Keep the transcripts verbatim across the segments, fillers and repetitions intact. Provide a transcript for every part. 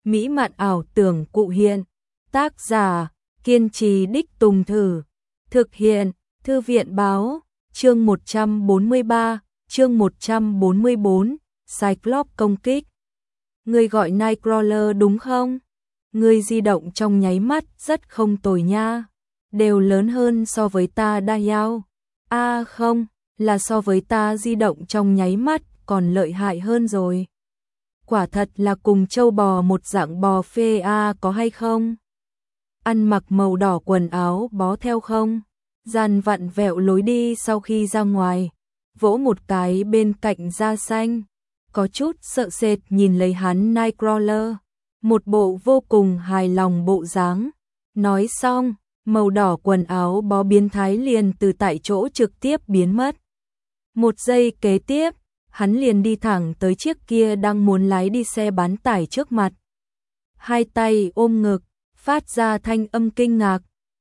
mỹ mạn ảo tưởng cụ hiện. Tác giả, kiên trì đích tùng thử. Thực hiện, Thư viện báo, chương một trăm bốn mươi ba, chương một trăm bốn mươi bốn, Cyclops công kích. Ngươi gọi Nightcrawler đúng không? Ngươi di động trong nháy mắt rất không tồi nha. Đều lớn hơn so với ta đa yao. À không, là so với ta di động trong nháy mắt còn lợi hại hơn rồi. Quả thật là cùng trâu bò một dạng bò phê a à, có hay không? Ăn mặc màu đỏ quần áo bó theo không? Dàn vặn vẹo lối đi sau khi ra ngoài, vỗ một cái bên cạnh da xanh, có chút sợ sệt nhìn lấy hắn Nightcrawler, một bộ vô cùng hài lòng bộ dáng. Nói xong, màu đỏ quần áo bó biến thái liền từ tại chỗ trực tiếp biến mất. Một giây kế tiếp, hắn liền đi thẳng tới chiếc kia đang muốn lái đi xe bán tải trước mặt. Hai tay ôm ngực, phát ra thanh âm kinh ngạc.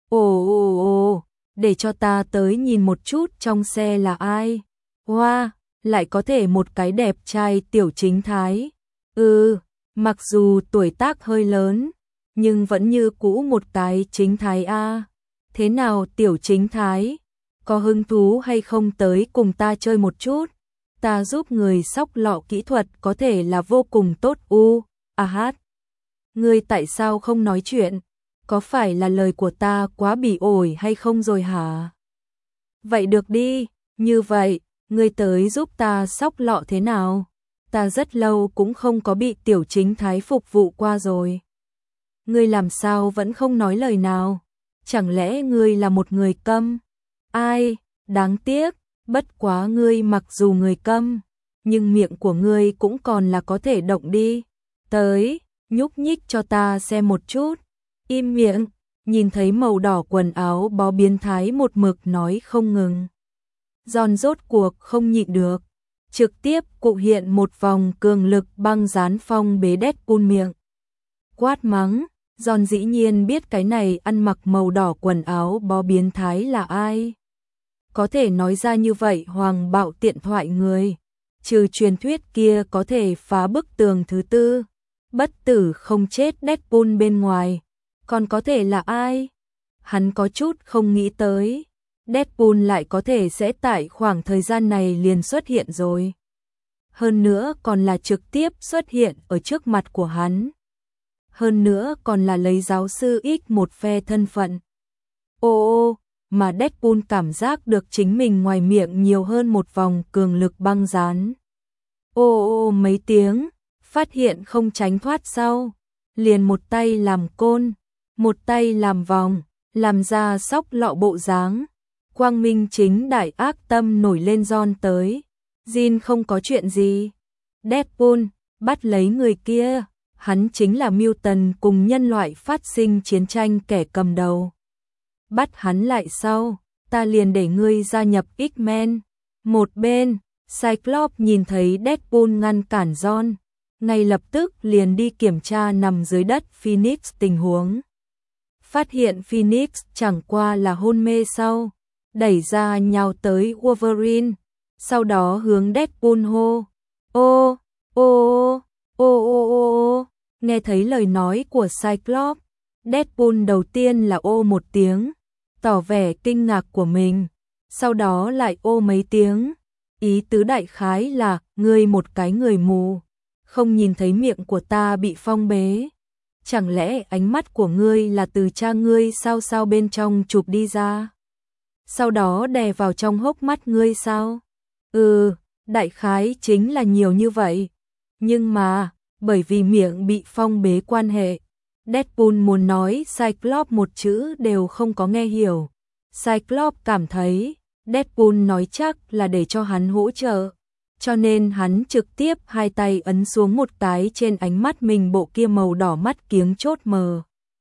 Ồ ồ ồ, để cho ta tới nhìn một chút trong xe là ai. Wow, lại có thể một cái đẹp trai tiểu chính thái. Ừ, mặc dù tuổi tác hơi lớn, nhưng vẫn như cũ một cái chính thái a. Thế nào tiểu chính thái, có hứng thú hay không tới cùng ta chơi một chút? Ta giúp người sóc lọ kỹ thuật có thể là vô cùng tốt u. À hát, ngươi tại sao không nói chuyện? Có phải là lời của ta quá bỉ ổi hay không rồi hả? Vậy được đi, như vậy, ngươi tới giúp ta sóc lọ thế nào? Ta rất lâu cũng không có bị tiểu chính thái phục vụ qua rồi. Ngươi làm sao vẫn không nói lời nào? Chẳng lẽ ngươi là một người câm? Ai, đáng tiếc, bất quá ngươi mặc dù người câm, nhưng miệng của ngươi cũng còn là có thể động đi. Tới, nhúc nhích cho ta xem một chút. Im miệng, nhìn thấy màu đỏ quần áo bó biến thái một mực nói không ngừng. Giòn rốt cuộc không nhịn được, trực tiếp cụ hiện một vòng cường lực băng dán phong bế Deadpool miệng. Quát mắng, Giòn dĩ nhiên biết cái này ăn mặc màu đỏ quần áo bó biến thái là ai. Có thể nói ra như vậy hoàng bạo tiện thoại người, trừ truyền thuyết kia có thể phá bức tường thứ tư, bất tử không chết Deadpool bên ngoài, còn có thể là ai? Hắn có chút không nghĩ tới, Deadpool lại có thể sẽ tại khoảng thời gian này liền xuất hiện rồi. Hơn nữa còn là trực tiếp xuất hiện ở trước mặt của hắn. Hơn nữa còn là lấy giáo sư X một phe thân phận. Ô ô, mà Deadpool cảm giác được chính mình ngoài miệng nhiều hơn một vòng cường lực băng dán. Ô ô mấy tiếng, phát hiện không tránh thoát sau, liền một tay làm côn, một tay làm vòng, làm ra sóc lọ bộ dáng. Quang minh chính đại ác tâm nổi lên John tới. Jin không có chuyện gì. Deadpool, bắt lấy người kia. Hắn chính là Mutant cùng nhân loại phát sinh chiến tranh kẻ cầm đầu. Bắt hắn lại sau, ta liền để ngươi gia nhập X-Men. Một bên, Cyclops nhìn thấy Deadpool ngăn cản John, ngay lập tức liền đi kiểm tra nằm dưới đất Phoenix tình huống. Phát hiện Phoenix chẳng qua là hôn mê sau, đẩy ra nhào tới Wolverine, sau đó hướng Deadpool hô. Ô, ô, ô, ô, ô, ô, nghe thấy lời nói của Cyclops, Deadpool đầu tiên là ô một tiếng, tỏ vẻ kinh ngạc của mình, sau đó lại ô mấy tiếng, ý tứ đại khái là, ngươi một cái người mù, không nhìn thấy miệng của ta bị phong bế, chẳng lẽ ánh mắt của ngươi là từ cha ngươi sao sao bên trong chụp đi ra, sau đó đè vào trong hốc mắt ngươi sao? Ừ, đại khái chính là nhiều như vậy, nhưng mà, bởi vì miệng bị phong bế quan hệ, Deadpool muốn nói Cyclops một chữ đều không có nghe hiểu. Cyclops cảm thấy Deadpool nói chắc là để cho hắn hỗ trợ, cho nên hắn trực tiếp hai tay ấn xuống một cái trên ánh mắt mình bộ kia màu đỏ mắt kiếng chốt mờ.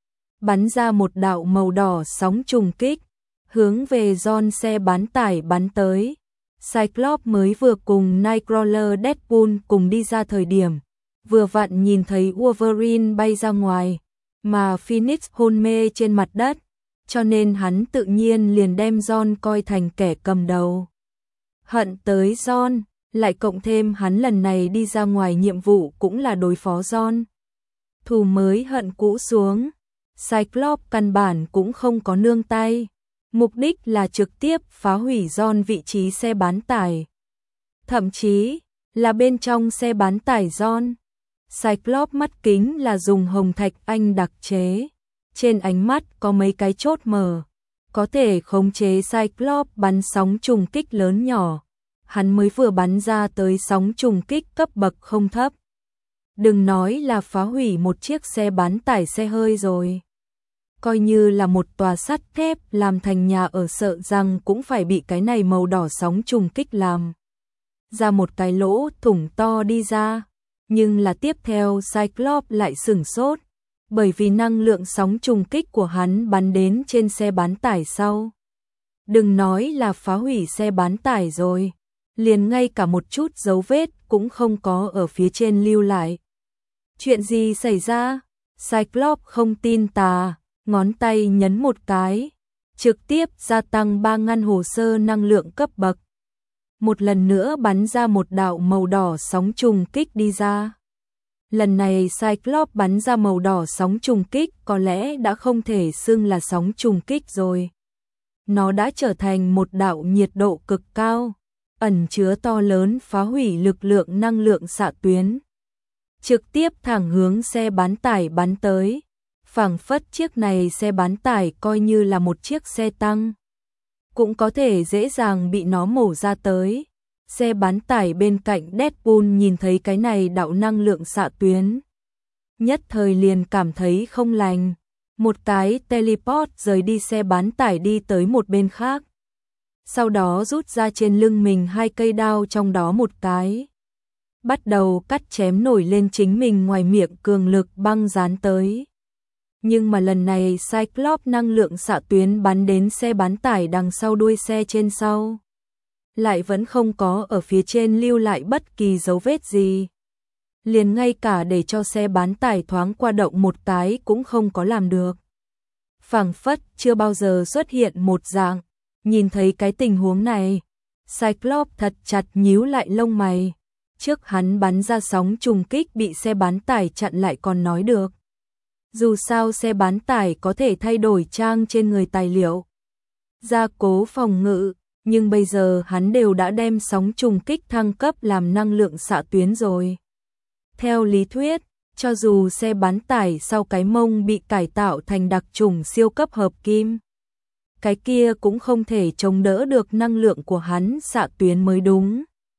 Bắn ra một đạo màu đỏ sóng trùng kích, hướng về John xe bán tải bắn tới. Cyclops mới vừa cùng Nightcrawler Deadpool cùng đi ra thời điểm, vừa vặn nhìn thấy Wolverine bay ra ngoài, mà Phoenix hôn mê trên mặt đất, cho nên hắn tự nhiên liền đem John coi thành kẻ cầm đầu. Hận tới John, lại cộng thêm hắn lần này đi ra ngoài nhiệm vụ cũng là đối phó John. thù mới hận cũ xuống. Cyclops căn bản cũng không có nương tay, mục đích là trực tiếp phá hủy John vị trí xe bán tải. Thậm chí là bên trong xe bán tải John. Cyclops mắt kính là dùng hồng thạch anh đặc chế, trên ánh mắt có mấy cái chốt mở, có thể khống chế Cyclops bắn sóng trùng kích lớn nhỏ. Hắn mới vừa bắn ra tới sóng trùng kích cấp bậc không thấp. Đừng nói là phá hủy một chiếc xe bán tải xe hơi rồi. Coi như là một tòa sắt thép làm thành nhà ở sợ rằng cũng phải bị cái này màu đỏ sóng trùng kích làm ra một cái lỗ thủng to đi ra. Nhưng là tiếp theo Cyclops lại sửng sốt, bởi vì năng lượng sóng trùng kích của hắn bắn đến trên xe bán tải sau. Đừng nói là phá hủy xe bán tải rồi, liền ngay cả một chút dấu vết cũng không có ở phía trên lưu lại. Chuyện gì xảy ra? Cyclops không tin tà, ngón tay nhấn một cái, trực tiếp gia tăng ba ngăn hồ sơ năng lượng cấp bậc. Một lần nữa bắn ra một đạo màu đỏ sóng trùng kích đi ra. Lần này Cyclops bắn ra màu đỏ sóng trùng kích có lẽ đã không thể xưng là sóng trùng kích rồi. Nó đã trở thành một đạo nhiệt độ cực cao, ẩn chứa to lớn phá hủy lực lượng năng lượng xạ tuyến. Trực tiếp thẳng hướng xe bán tải bắn tới. Phảng phất chiếc này xe bán tải coi như là một chiếc xe tăng, cũng có thể dễ dàng bị nó mổ ra tới. Xe bán tải bên cạnh Deadpool nhìn thấy cái này đạo năng lượng xạ tuyến, nhất thời liền cảm thấy không lành, một cái teleport rời đi xe bán tải đi tới một bên khác. Sau đó rút ra trên lưng mình hai cây đao, trong đó một cái bắt đầu cắt chém nổi lên chính mình ngoài miệng cường lực băng dán tới. Nhưng mà lần này Cyclops năng lượng xạ tuyến bắn đến xe bán tải đằng sau đuôi xe trên sau, lại vẫn không có ở phía trên lưu lại bất kỳ dấu vết gì. Liền ngay cả để cho xe bán tải thoáng qua động một cái cũng không có làm được. Phảng phất chưa bao giờ xuất hiện một dạng. Nhìn thấy cái tình huống này, Cyclops thật chặt nhíu lại lông mày. Trước hắn bắn ra sóng trùng kích bị xe bán tải chặn lại còn nói được. Dù sao xe bán tải có thể thay đổi trang trên người tài liệu, gia cố phòng ngự, nhưng bây giờ hắn đều đã đem sóng trùng kích thăng cấp làm năng lượng xạ tuyến rồi. Theo lý thuyết, cho dù xe bán tải sau cái mông bị cải tạo thành đặc trùng siêu cấp hợp kim, cái kia cũng không thể chống đỡ được năng lượng của hắn xạ tuyến mới đúng.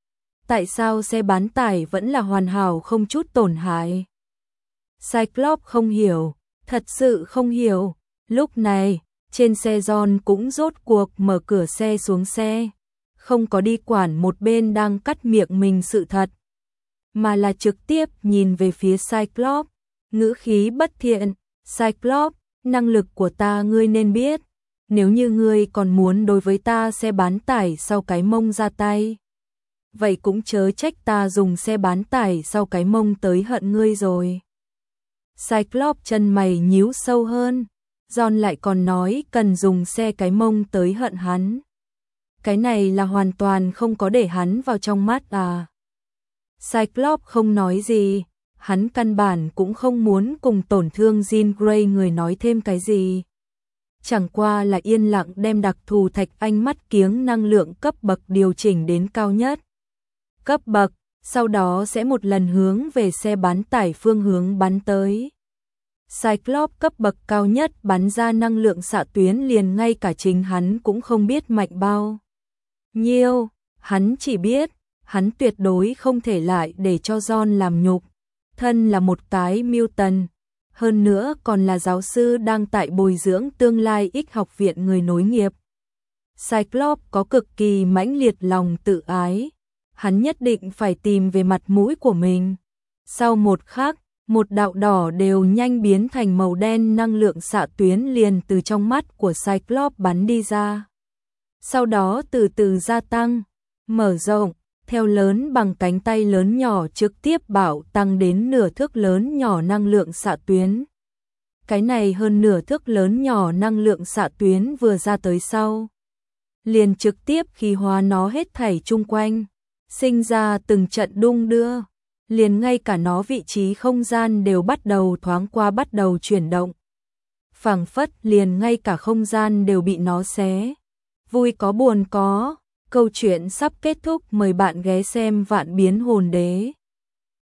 Tại sao xe bán tải vẫn là hoàn hảo không chút tổn hại? Cyclops không hiểu, thật sự không hiểu. Lúc này, trên xe John cũng rốt cuộc mở cửa xe xuống xe, không có đi quản một bên đang cắt miệng mình sự thật, mà là trực tiếp nhìn về phía Cyclops, ngữ khí bất thiện. Cyclops, năng lực của ta ngươi nên biết, nếu như ngươi còn muốn đối với ta xe bán tải sau cái mông ra tay, vậy cũng chớ trách ta dùng xe bán tải sau cái mông tới hận ngươi rồi. Cyclops chân mày nhíu sâu hơn, John lại còn nói cần dùng xe cái mông tới hận hắn. Cái này là hoàn toàn không có để hắn vào trong mắt à. Cyclops không nói gì, hắn căn bản cũng không muốn cùng tổn thương Jean Grey người nói thêm cái gì. Chẳng qua là yên lặng đem đặc thù thạch anh mắt kiếng năng lượng cấp bậc điều chỉnh đến cao nhất cấp bậc, sau đó sẽ một lần hướng về xe bán tải phương hướng bắn tới. Cyclops cấp bậc cao nhất bắn ra năng lượng xạ tuyến liền ngay cả chính hắn cũng không biết mạnh bao nhiêu, hắn chỉ biết, hắn tuyệt đối không thể lại để cho John làm nhục, thân là một cái mutant, hơn nữa còn là giáo sư đang tại bồi dưỡng tương lai X học viện người nối nghiệp. Cyclops có cực kỳ mãnh liệt lòng tự ái, hắn nhất định phải tìm về mặt mũi của mình. Sau một khắc, một đạo đỏ đều nhanh biến thành màu đen năng lượng xạ tuyến liền từ trong mắt của Cyclops bắn đi ra. Sau đó từ từ gia tăng, mở rộng, theo lớn bằng cánh tay lớn nhỏ trực tiếp bảo tăng đến nửa thước lớn nhỏ năng lượng xạ tuyến. Cái này hơn nửa thước lớn nhỏ năng lượng xạ tuyến vừa ra tới sau, liền trực tiếp khí hóa nó hết thảy chung quanh, sinh ra từng trận đung đưa. liền ngay cả nó vị trí không gian đều bắt đầu thoáng qua bắt đầu chuyển động. Phảng phất liền ngay cả không gian đều bị nó xé. Vui có buồn có, câu chuyện sắp kết thúc, mời bạn ghé xem Vạn Biến Hồn Đế.